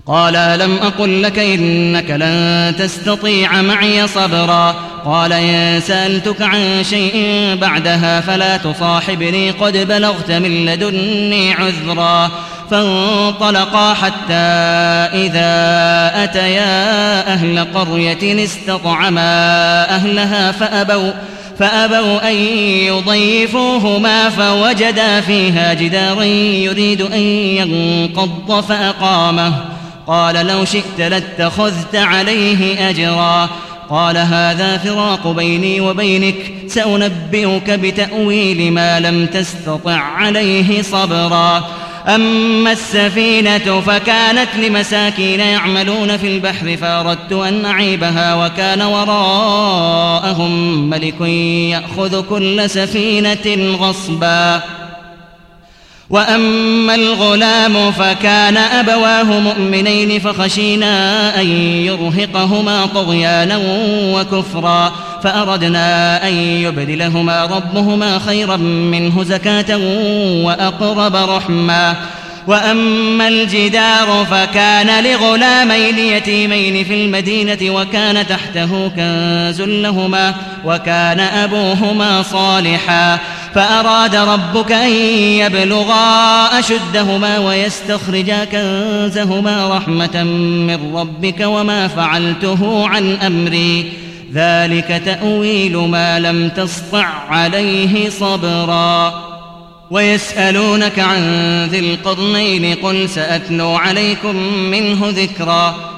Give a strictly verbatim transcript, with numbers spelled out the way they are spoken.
قال ألم أقل لك إنك لن تستطيع معي صبرا قال إن سألتك عن شيء بعدها فلا تصاحبني قد بلغت من لدني عذرا فانطلقا حتى إذا أتيا أهل قرية استطعما أهلها فأبوا, فأبوا أن يضيفوهما فوجدا فيها جدارا يريد أن ينقض فأقامه قال لو شئت لاتخذت عليه أجرا قال هذا فراق بيني وبينك سأنبئك بتأويل ما لم تستطع عليه صبرا أما السفينة فكانت لمساكين يعملون في البحر فأردت أن أعيبها وكان وراءهم ملك يأخذ كل سفينة غصبا وأما الغلام فكان أبواه مؤمنين فخشينا أن يرهقهما طغيانا وكفرا فأردنا أن يبدلهما ربهما خيرا منه زكاة وأقرب رحما وأما الجدار فكان لغلامين يتيمين في المدينة وكان تحته كنز لهما وكان أبوهما صالحا فأراد ربك أن يبلغا أشدهما ويستخرجا كنزهما رحمة من ربك وما فعلته عن أمري ذلك تأويل ما لم تسطع عليه صبرا ويسألونك عن ذي القرنين قل سأتلو عليكم منه ذكرا